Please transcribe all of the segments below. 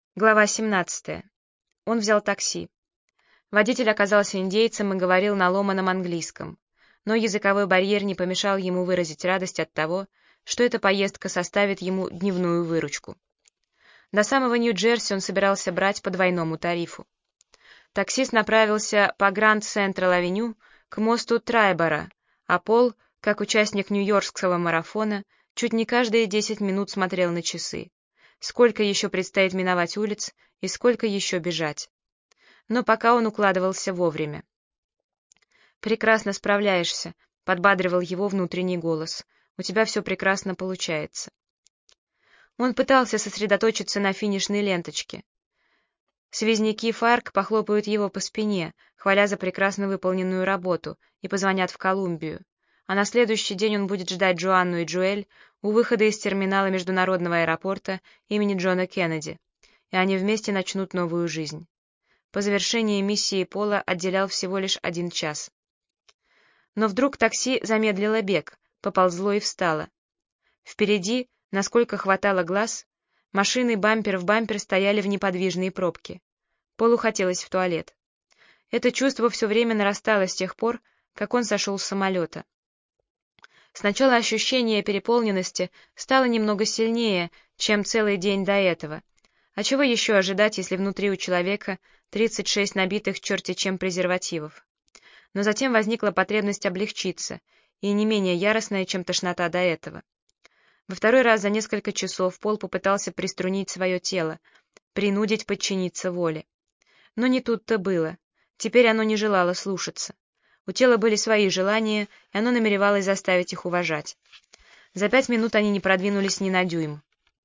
Глава 17. Он взял такси. Водитель оказался индейцем и говорил на ломаном английском, но языковой барьер не помешал ему выразить радость от того, что эта поездка составит ему дневную выручку. До самого Нью-Джерси он собирался брать по двойному тарифу. Таксист направился по Гранд Централ-авеню к мосту Трайбора, а Пол, как участник нью-йоркского марафона, чуть не каждые 10 минут смотрел на часы. Сколько еще предстоит миновать улиц и сколько еще бежать. Но пока он укладывался вовремя. «Прекрасно справляешься», — подбадривал его внутренний голос. «У тебя все прекрасно получается». Он пытался сосредоточиться на финишной ленточке. Связняки ФАРК похлопают его по спине, хваля за прекрасно выполненную работу, и позвонят в Колумбию. А на следующий день он будет ждать Джоанну и Джоэль у выхода из терминала международного аэропорта имени Джона Кеннеди, и они вместе начнут новую жизнь. По завершении миссии Пола отделял всего лишь 1 час. Но вдруг такси замедлило бег, поползло и встало. Впереди, насколько хватало глаз, машины бампер в бампер стояли в неподвижной пробке. Полу хотелось в туалет. Это чувство все время нарастало с тех пор, как он сошел с самолета. Сначала ощущение переполненности стало немного сильнее, чем целый день до этого. А чего еще ожидать, если внутри у человека 36 набитых черти чем презервативов? Но затем возникла потребность облегчиться, и не менее яростная, чем тошнота до этого. Во второй раз за несколько часов Пол попытался приструнить свое тело, принудить подчиниться воле. Но не тут-то было. Теперь оно не желало слушаться. У тела были свои желания, и оно намеревалось заставить их уважать. За 5 минут они не продвинулись ни на дюйм.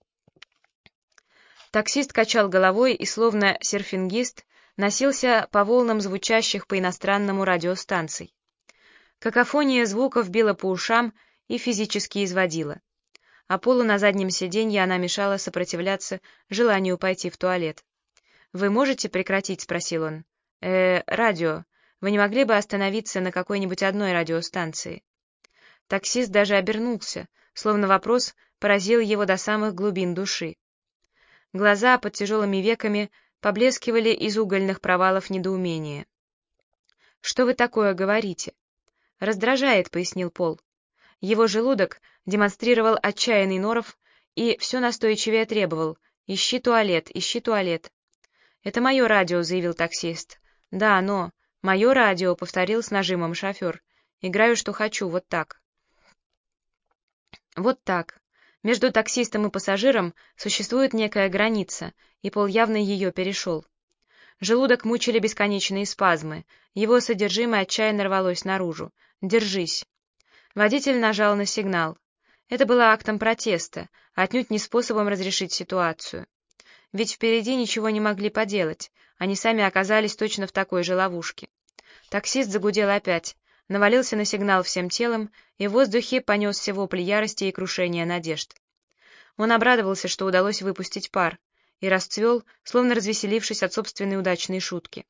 Таксист качал головой и, словно серфингист, носился по волнам звучащих по-иностранному радиостанций. Какофония звуков била по ушам и физически изводила. А Полу на заднем сиденье она мешала сопротивляться желанию пойти в туалет. «Вы можете прекратить?» — спросил он. Радио. Вы не могли бы остановиться на какой-нибудь одной радиостанции?» Таксист даже обернулся, словно вопрос поразил его до самых глубин души. Глаза под тяжелыми веками поблескивали из угольных провалов недоумения. «Что вы такое говорите?» «Раздражает», — пояснил Пол. Его желудок демонстрировал отчаянный норов и все настойчивее требовал: «Ищи туалет, ищи туалет». «Это мое радио», — заявил таксист. «Да, но...» «Мое радио», — повторил с нажимом шофер. «Играю, что хочу, вот так». Вот так. Между таксистом и пассажиром существует некая граница, и Пол явно ее перешел. Желудок мучили бесконечные спазмы, его содержимое отчаянно рвалось наружу. «Держись». Водитель нажал на сигнал. Это было актом протеста, отнюдь не способом разрешить ситуацию. Ведь впереди ничего не могли поделать, они сами оказались точно в такой же ловушке. Таксист загудел опять, навалился на сигнал всем телом, и в воздухе понесся вопль ярости и крушения надежд. Он обрадовался, что удалось выпустить пар, и расцвел, словно развеселившись от собственной удачной шутки.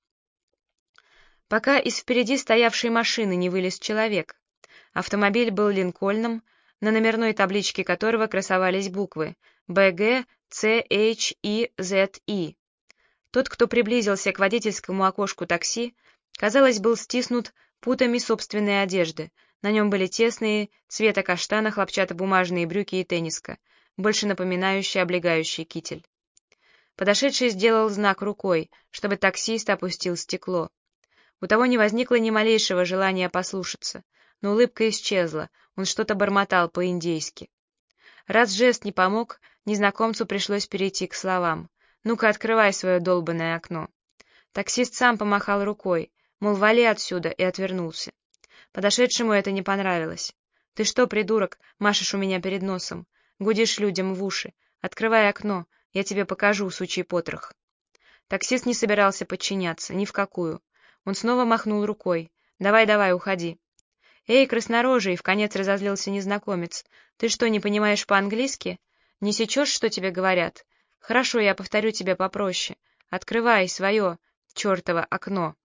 Пока из впереди стоявшей машины не вылез человек. Автомобиль был Линкольном, на номерной табличке которого красовались буквы БГ, CHI, ZI. Тот, кто приблизился к водительскому окошку такси, казалось, был стиснут путами собственной одежды. На нем были тесные, цвета каштана, хлопчатобумажные брюки и тенниска, больше напоминающие облегающий китель. Подошедший сделал знак рукой, чтобы таксист опустил стекло. У того не возникло ни малейшего желания послушаться, но улыбка исчезла, он что-то бормотал по-индейски. Раз жест не помог, незнакомцу пришлось перейти к словам. «Ну-ка, открывай свое долбанное окно». Таксист сам помахал рукой, мол, вали отсюда, и отвернулся. Подошедшему это не понравилось. «Ты что, придурок, машешь у меня перед носом? Гудишь людям в уши. Открывай окно, я тебе покажу, сучий потрох». Таксист не собирался подчиняться, ни в какую. Он снова махнул рукой. «Давай, уходи». «Эй, краснорожий!» — вконец разозлился незнакомец. «Ты что, не понимаешь по-английски? Не сечешь, что тебе говорят? Хорошо, я повторю тебе попроще. Открывай свое чертово окно».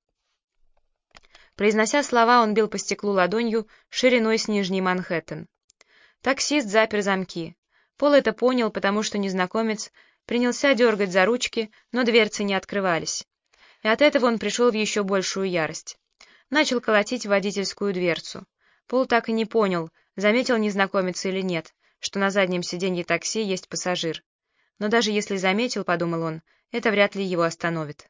Произнося слова, он бил по стеклу ладонью шириной с Нижний Манхэттен. Таксист запер замки. Пол это понял, потому что незнакомец принялся дергать за ручки, но дверцы не открывались. И от этого он пришел в еще большую ярость. Начал колотить в водительскую дверцу. Пол так и не понял, заметил незнакомец или нет, что на заднем сиденье такси есть пассажир. Но даже если заметил, подумал он, это вряд ли его остановит.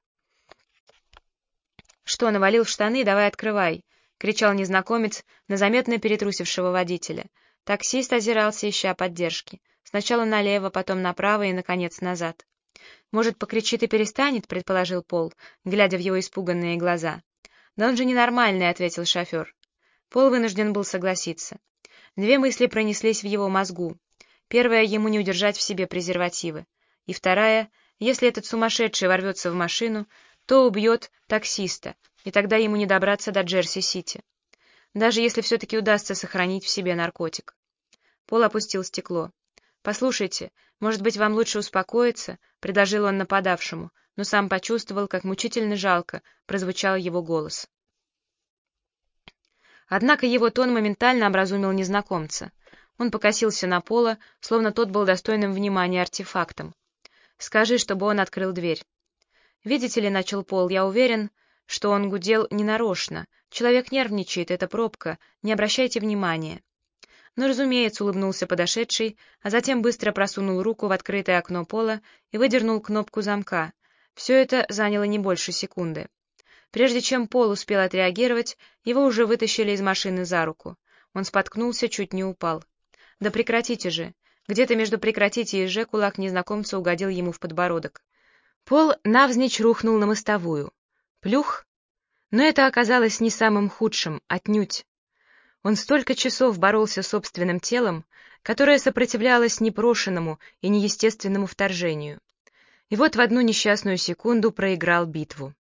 «Что, навалил в штаны? Давай открывай!» — кричал незнакомец на заметно перетрусившего водителя. Таксист озирался, ища поддержки. Сначала налево, потом направо и, наконец, назад. «Может, покричит и перестанет?» — предположил Пол, глядя в его испуганные глаза. «Да он же ненормальный», — ответил шофер. Пол вынужден был согласиться. Две мысли пронеслись в его мозгу. Первая — ему не удержать в себе презервативы. И вторая — если этот сумасшедший ворвется в машину, то убьет таксиста, и тогда ему не добраться до Джерси-Сити. Даже если все-таки удастся сохранить в себе наркотик. Пол опустил стекло. «Послушайте, может быть, вам лучше успокоиться?» — предложил он нападавшему, но сам почувствовал, как мучительно жалко прозвучал его голос. Однако его тон моментально образумил незнакомца. Он покосился на Пола, словно тот был достойным внимания артефактом. «Скажи, чтобы он открыл дверь». «Видите ли, — начал Пол, — я уверен, что он гудел ненарочно. Человек нервничает, это пробка, не обращайте внимания». «Ну, разумеется», — улыбнулся подошедший, а затем быстро просунул руку в открытое окно Пола и выдернул кнопку замка. Все это заняло не больше секунды. Прежде чем Пол успел отреагировать, его уже вытащили из машины за руку. Он споткнулся, чуть не упал. «Да прекратите же!» Где-то между «прекратите» и «же» кулак незнакомца угодил ему в подбородок. Пол навзничь рухнул на мостовую. Плюх! Но это оказалось не самым худшим, отнюдь. Он столько часов боролся с собственным телом, которое сопротивлялось непрошенному и неестественному вторжению. И вот в одну несчастную секунду проиграл битву.